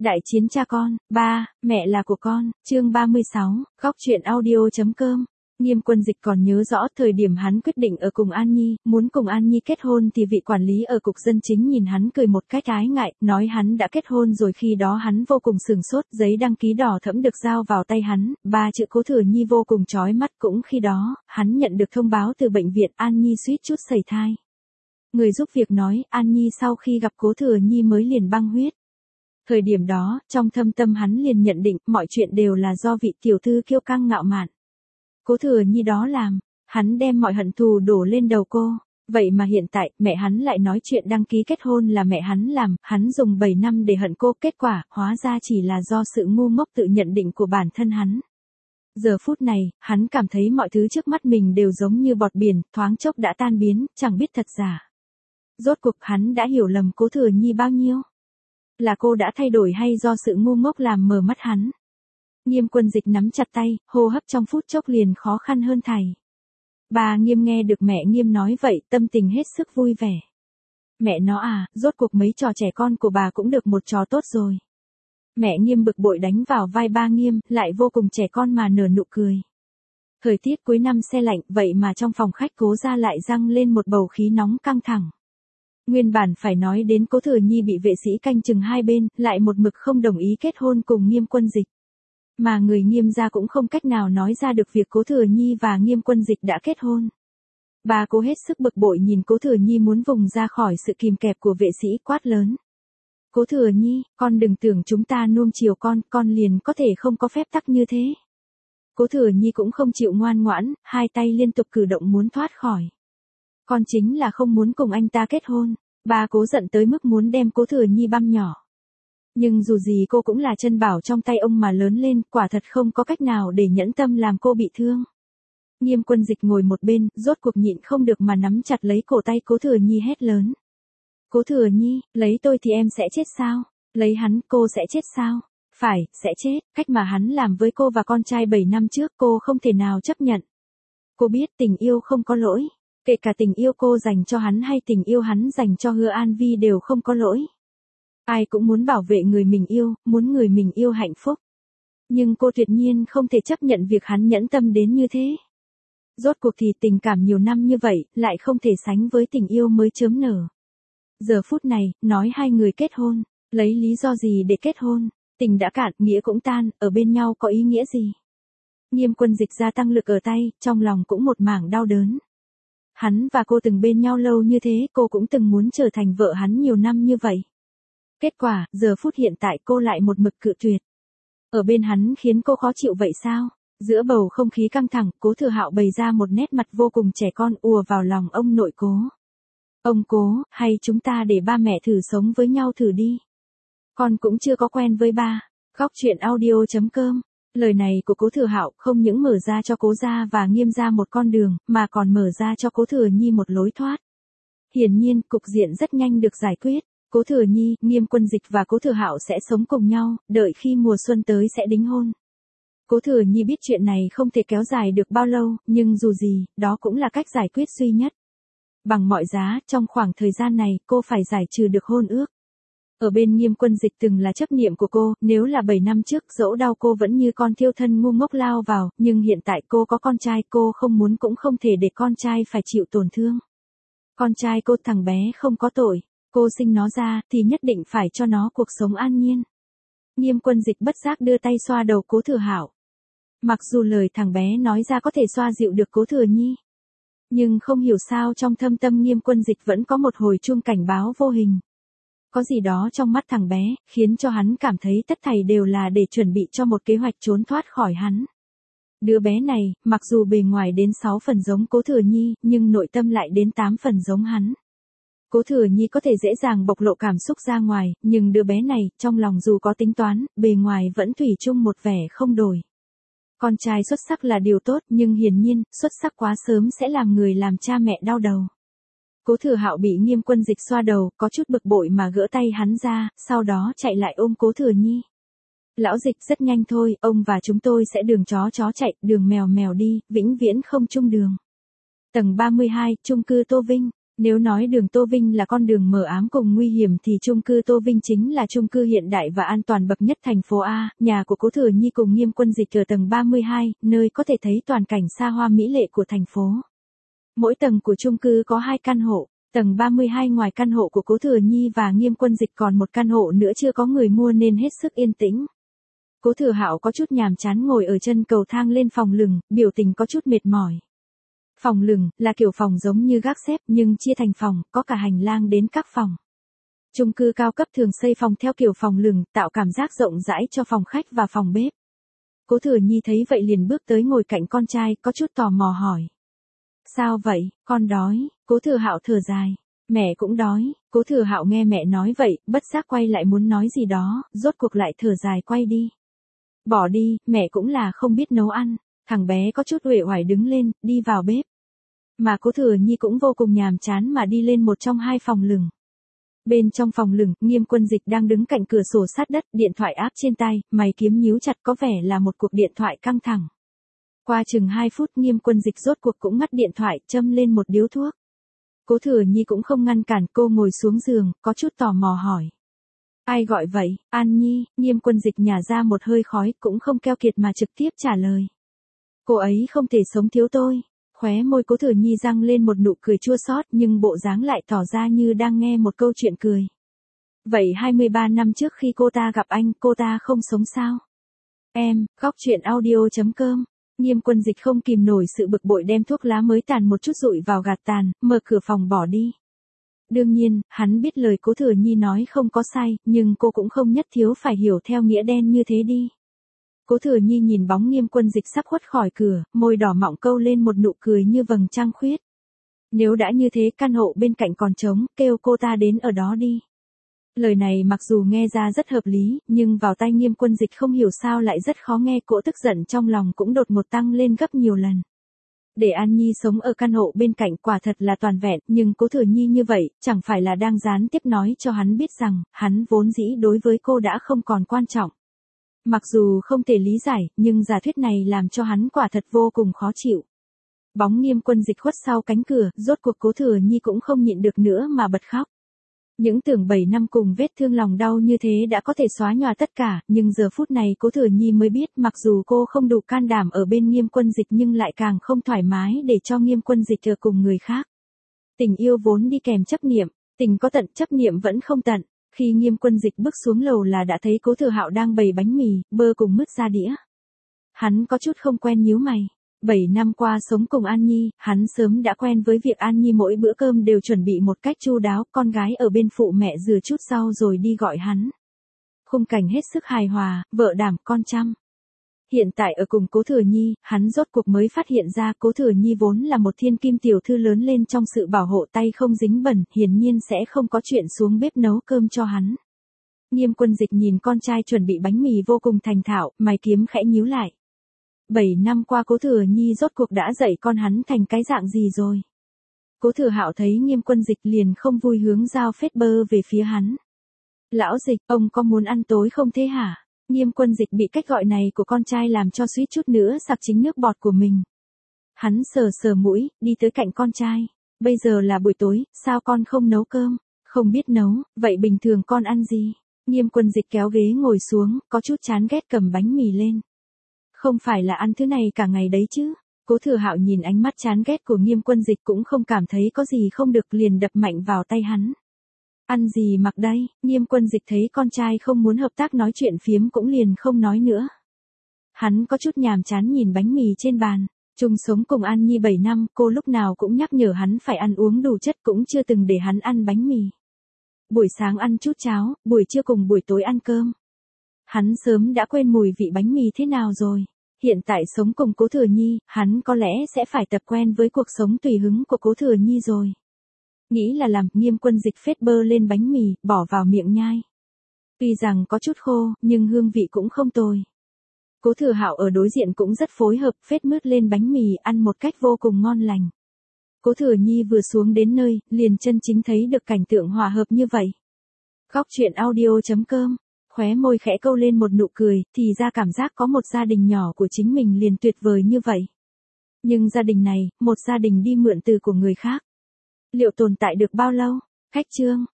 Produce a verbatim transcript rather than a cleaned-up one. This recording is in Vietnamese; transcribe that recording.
Đại chiến cha con, ba, mẹ là của con, chương ba mươi sáu, góc truyện audio.com. Nghiêm Quân Dịch còn nhớ rõ thời điểm hắn quyết định ở cùng An Nhi, muốn cùng An Nhi kết hôn thì vị quản lý ở cục dân chính nhìn hắn cười một cách ái ngại, nói hắn đã kết hôn rồi. Khi đó hắn vô cùng sửng sốt, giấy đăng ký đỏ thẫm được giao vào tay hắn, ba chữ Cố Thừa Nhi vô cùng chói mắt. Cũng khi đó, hắn nhận được thông báo từ bệnh viện, An Nhi suýt chút sẩy thai. Người giúp việc nói, An Nhi sau khi gặp Cố Thừa Nhi mới liền băng huyết. Thời điểm đó, trong thâm tâm hắn liền nhận định, mọi chuyện đều là do vị tiểu thư kiêu căng ngạo mạn Cố Thừa Nhi đó làm, hắn đem mọi hận thù đổ lên đầu cô. Vậy mà hiện tại, mẹ hắn lại nói chuyện đăng ký kết hôn là mẹ hắn làm, hắn dùng bảy năm để hận cô, kết quả, hóa ra chỉ là do sự ngu ngốc tự nhận định của bản thân hắn. Giờ phút này, hắn cảm thấy mọi thứ trước mắt mình đều giống như bọt biển, thoáng chốc đã tan biến, chẳng biết thật giả. Rốt cuộc hắn đã hiểu lầm Cố Thừa Nhi bao nhiêu. Là cô đã thay đổi hay do sự ngu ngốc làm mờ mắt hắn? Nghiêm Quân Dịch nắm chặt tay, hô hấp trong phút chốc liền khó khăn hơn thảy. Bà Nghiêm nghe được mẹ Nghiêm nói vậy, tâm tình hết sức vui vẻ. Mẹ nó à, rốt cuộc mấy trò trẻ con của bà cũng được một trò tốt rồi. Mẹ Nghiêm bực bội đánh vào vai ba Nghiêm, lại vô cùng trẻ con mà nở nụ cười. Thời tiết cuối năm se lạnh, vậy mà trong phòng khách Cố gia lại dâng lên một bầu khí nóng căng thẳng. Nguyên bản phải nói đến Cố Thừa Nhi bị vệ sĩ canh chừng hai bên, lại một mực không đồng ý kết hôn cùng Nghiêm Quân Dịch. Mà người Nghiêm gia cũng không cách nào nói ra được việc Cố Thừa Nhi và Nghiêm Quân Dịch đã kết hôn. Bà Cố hết sức bực bội nhìn Cố Thừa Nhi muốn vùng ra khỏi sự kìm kẹp của vệ sĩ, quát lớn. Cố Thừa Nhi, con đừng tưởng chúng ta nuông chiều con, con liền có thể không có phép tắc như thế. Cố Thừa Nhi cũng không chịu ngoan ngoãn, hai tay liên tục cử động muốn thoát khỏi. Con chính là không muốn cùng anh ta kết hôn. Bà Cố giận tới mức muốn đem Cố Thừa Nhi băm nhỏ. Nhưng dù gì cô cũng là chân bảo trong tay ông mà lớn lên, quả thật không có cách nào để nhẫn tâm làm cô bị thương. Nghiêm Quân Dịch ngồi một bên, rốt cuộc nhịn không được mà nắm chặt lấy cổ tay Cố Thừa Nhi hét lớn. Cố Thừa Nhi, lấy tôi thì em sẽ chết sao? Lấy hắn, cô sẽ chết sao? Phải, sẽ chết, cách mà hắn làm với cô và con trai bảy năm trước cô không thể nào chấp nhận. Cô biết tình yêu không có lỗi. Kể cả tình yêu cô dành cho hắn hay tình yêu hắn dành cho Hứa An Vi đều không có lỗi. Ai cũng muốn bảo vệ người mình yêu, muốn người mình yêu hạnh phúc. Nhưng cô tuyệt nhiên không thể chấp nhận việc hắn nhẫn tâm đến như thế. Rốt cuộc thì tình cảm nhiều năm như vậy, lại không thể sánh với tình yêu mới chớm nở. Giờ phút này, nói hai người kết hôn, lấy lý do gì để kết hôn? Tình đã cạn, nghĩa cũng tan, ở bên nhau có ý nghĩa gì? Nghiêm Quân Dịch gia tăng lực ở tay, trong lòng cũng một mảng đau đớn. Hắn và cô từng bên nhau lâu như thế, cô cũng từng muốn trở thành vợ hắn nhiều năm như vậy. Kết quả, giờ phút hiện tại cô lại một mực cự tuyệt. Ở bên hắn khiến cô khó chịu vậy sao? Giữa bầu không khí căng thẳng, Cố Thừa Hạo bày ra một nét mặt vô cùng trẻ con ùa vào lòng ông nội Cố. Ông Cố, hay chúng ta để ba mẹ thử sống với nhau thử đi. Con cũng chưa có quen với ba. Góc truyện audio.com. Lời này của Cố Thừa Hạo không những mở ra cho Cố gia và Nghiêm gia một con đường, mà còn mở ra cho Cố Thừa Nhi một lối thoát. Hiển nhiên, cục diện rất nhanh được giải quyết. Cố Thừa Nhi, Nghiêm Quân Dịch và Cố Thừa Hạo sẽ sống cùng nhau, đợi khi mùa xuân tới sẽ đính hôn. Cố Thừa Nhi biết chuyện này không thể kéo dài được bao lâu, nhưng dù gì, đó cũng là cách giải quyết duy nhất. Bằng mọi giá, trong khoảng thời gian này, cô phải giải trừ được hôn ước. Ở bên Nghiêm Quân Dịch từng là chấp niệm của cô, nếu là bảy năm trước dẫu đau cô vẫn như con thiêu thân ngu ngốc lao vào, nhưng hiện tại cô có con trai, cô không muốn cũng không thể để con trai phải chịu tổn thương. Con trai cô thằng bé không có tội, cô sinh nó ra thì nhất định phải cho nó cuộc sống an nhiên. Nghiêm Quân Dịch bất giác đưa tay xoa đầu Cố Thừa Hạo. Mặc dù lời thằng bé nói ra có thể xoa dịu được Cố Thừa Nhi, nhưng không hiểu sao trong thâm tâm Nghiêm Quân Dịch vẫn có một hồi chuông cảnh báo vô hình. Có gì đó trong mắt thằng bé, khiến cho hắn cảm thấy tất thảy đều là để chuẩn bị cho một kế hoạch trốn thoát khỏi hắn. Đứa bé này, mặc dù bề ngoài đến sáu phần giống Cố Thừa Nhi, nhưng nội tâm lại đến tám phần giống hắn. Cố Thừa Nhi có thể dễ dàng bộc lộ cảm xúc ra ngoài, nhưng đứa bé này, trong lòng dù có tính toán, bề ngoài vẫn thủy chung một vẻ không đổi. Con trai xuất sắc là điều tốt, nhưng hiển nhiên, xuất sắc quá sớm sẽ làm người làm cha mẹ đau đầu. Cố Thừa Hạo bị Nghiêm Quân Dịch xoa đầu, có chút bực bội mà gỡ tay hắn ra, sau đó chạy lại ôm Cố Thừa Nhi. Lão Dịch, rất nhanh thôi, ông và chúng tôi sẽ đường chó chó chạy, đường mèo mèo đi, vĩnh viễn không chung đường. Tầng ba mươi hai, chung cư Tô Vinh. Nếu nói đường Tô Vinh là con đường mờ ám cùng nguy hiểm thì chung cư Tô Vinh chính là chung cư hiện đại và an toàn bậc nhất thành phố A. Nhà của Cố Thừa Nhi cùng Nghiêm Quân Dịch ở tầng ba mươi hai, nơi có thể thấy toàn cảnh xa hoa mỹ lệ của thành phố. Mỗi tầng của chung cư có hai căn hộ. Tầng ba mươi hai ngoài căn hộ của Cố Thừa Nhi và Nghiêm Quân Dịch còn một căn hộ nữa chưa có người mua nên hết sức yên tĩnh. Cố Thừa Hạo có chút nhàm chán ngồi ở chân cầu thang lên phòng lửng, biểu tình có chút mệt mỏi. Phòng lửng là kiểu phòng giống như gác xếp nhưng chia thành phòng, có cả hành lang đến các phòng. Chung cư cao cấp thường xây phòng theo kiểu phòng lửng, tạo cảm giác rộng rãi cho phòng khách và phòng bếp. Cố Thừa Nhi thấy vậy liền bước tới ngồi cạnh con trai, có chút tò mò hỏi. Sao vậy, con đói? Cố Thừa Hạo thở dài. Mẹ cũng đói. Cố Thừa Hạo nghe mẹ nói vậy, bất giác quay lại muốn nói gì đó, rốt cuộc lại thở dài quay đi. Bỏ đi, mẹ cũng là không biết nấu ăn. Thằng bé có chút uể oải đứng lên, đi vào bếp. Mà Cố Thừa Nhi cũng vô cùng nhàm chán mà đi lên một trong hai phòng lửng. Bên trong phòng lửng, Nghiêm Quân Dịch đang đứng cạnh cửa sổ sát đất, điện thoại áp trên tay, mày kiếm nhíu chặt có vẻ là một cuộc điện thoại căng thẳng. Qua chừng hai phút Nghiêm Quân Dịch rốt cuộc cũng ngắt điện thoại, châm lên một điếu thuốc. Cố Thừa Nhi cũng không ngăn cản, cô ngồi xuống giường, có chút tò mò hỏi. Ai gọi vậy? An Nhi. Nghiêm Quân Dịch nhả ra một hơi khói, cũng không keo kiệt mà trực tiếp trả lời. Cô ấy không thể sống thiếu tôi. Khóe môi Cố Thừa Nhi răng lên một nụ cười chua xót nhưng bộ dáng lại tỏ ra như đang nghe một câu chuyện cười. Vậy hai mươi ba năm trước khi cô ta gặp anh, cô ta không sống sao? Em, góc truyện audio chấm com. Nghiêm Quân Dịch không kìm nổi sự bực bội đem thuốc lá mới tàn một chút dụi vào gạt tàn, mở cửa phòng bỏ đi. Đương nhiên, hắn biết lời Cố Thừa Nhi nói không có sai, nhưng cô cũng không nhất thiếu phải hiểu theo nghĩa đen như thế đi. Cố Thừa Nhi nhìn bóng Nghiêm Quân Dịch sắp khuất khỏi cửa, môi đỏ mọng câu lên một nụ cười như vầng trăng khuyết. Nếu đã như thế căn hộ bên cạnh còn trống, kêu cô ta đến ở đó đi. Lời này mặc dù nghe ra rất hợp lý, nhưng vào tai Nghiêm Quân Dịch không hiểu sao lại rất khó nghe, cỗ tức giận trong lòng cũng đột ngột tăng lên gấp nhiều lần. Để An Nhi sống ở căn hộ bên cạnh quả thật là toàn vẹn, nhưng Cố Thừa Nhi như vậy, chẳng phải là đang gián tiếp nói cho hắn biết rằng, hắn vốn dĩ đối với cô đã không còn quan trọng. Mặc dù không thể lý giải, nhưng giả thuyết này làm cho hắn quả thật vô cùng khó chịu. Bóng Nghiêm Quân Dịch khuất sau cánh cửa, rốt cuộc Cố Thừa Nhi cũng không nhịn được nữa mà bật khóc. Những tưởng bảy năm cùng vết thương lòng đau như thế đã có thể xóa nhòa tất cả, nhưng giờ phút này Cố Thừa Nhi mới biết mặc dù cô không đủ can đảm ở bên Nghiêm Quân Dịch nhưng lại càng không thoải mái để cho Nghiêm Quân Dịch ở cùng người khác. Tình yêu vốn đi kèm chấp niệm, tình có tận chấp niệm vẫn không tận. Khi Nghiêm Quân Dịch bước xuống lầu là đã thấy Cố Thừa Hạo đang bày bánh mì, bơ cùng mứt ra đĩa. Hắn có chút không quen nhíu mày. Bảy năm qua sống cùng An Nhi, hắn sớm đã quen với việc An Nhi mỗi bữa cơm đều chuẩn bị một cách chu đáo, con gái ở bên phụ mẹ rửa chút rau rồi đi gọi hắn. Khung cảnh hết sức hài hòa, vợ đảm, con chăm. Hiện tại ở cùng Cố Thừa Nhi, hắn rốt cuộc mới phát hiện ra Cố Thừa Nhi vốn là một thiên kim tiểu thư lớn lên trong sự bảo hộ tay không dính bẩn, hiển nhiên sẽ không có chuyện xuống bếp nấu cơm cho hắn. Nghiêm Quân Dịch nhìn con trai chuẩn bị bánh mì vô cùng thành thạo, mày kiếm khẽ nhíu lại. Bảy năm qua Cố Thừa Nhi rốt cuộc đã dạy con hắn thành cái dạng gì rồi? Cố Thừa Hạo thấy Nghiêm Quân Dịch liền không vui hướng dao phết bơ về phía hắn. Lão Dịch, ông có muốn ăn tối không thế hả? Nghiêm Quân Dịch bị cách gọi này của con trai làm cho suýt chút nữa sặc chính nước bọt của mình. Hắn sờ sờ mũi, đi tới cạnh con trai. Bây giờ là buổi tối, sao con không nấu cơm? Không biết nấu, vậy bình thường con ăn gì? Nghiêm Quân Dịch kéo ghế ngồi xuống, có chút chán ghét cầm bánh mì lên. Không phải là ăn thứ này cả ngày đấy chứ? Cố Thừa Hạo nhìn ánh mắt chán ghét của Nghiêm Quân Dịch cũng không cảm thấy có gì không được liền đập mạnh vào tay hắn. Ăn gì mặc đây? Nghiêm Quân Dịch thấy con trai không muốn hợp tác nói chuyện phiếm cũng liền không nói nữa. Hắn có chút nhàm chán nhìn bánh mì trên bàn. Chung sống cùng An Nhi bảy năm, cô lúc nào cũng nhắc nhở hắn phải ăn uống đủ chất, cũng chưa từng để hắn ăn bánh mì. Buổi sáng ăn chút cháo, buổi trưa cùng buổi tối ăn cơm. Hắn sớm đã quên mùi vị bánh mì thế nào rồi. Hiện tại sống cùng Cố Thừa Nhi, hắn có lẽ sẽ phải tập quen với cuộc sống tùy hứng của Cố Thừa Nhi rồi. Nghĩ là làm, Nghiêm Quân Dịch phết bơ lên bánh mì, bỏ vào miệng nhai. Tuy rằng có chút khô, nhưng hương vị cũng không tồi. Cố Thừa Hạo ở đối diện cũng rất phối hợp, phết mứt lên bánh mì, ăn một cách vô cùng ngon lành. Cố Thừa Nhi vừa xuống đến nơi, liền chân chính thấy được cảnh tượng hòa hợp như vậy. Góc truyện audio chấm com, khóe môi khẽ câu lên một nụ cười, thì ra cảm giác có một gia đình nhỏ của chính mình liền tuyệt vời như vậy. Nhưng gia đình này, một gia đình đi mượn từ của người khác. Liệu tồn tại được bao lâu? Khách trương,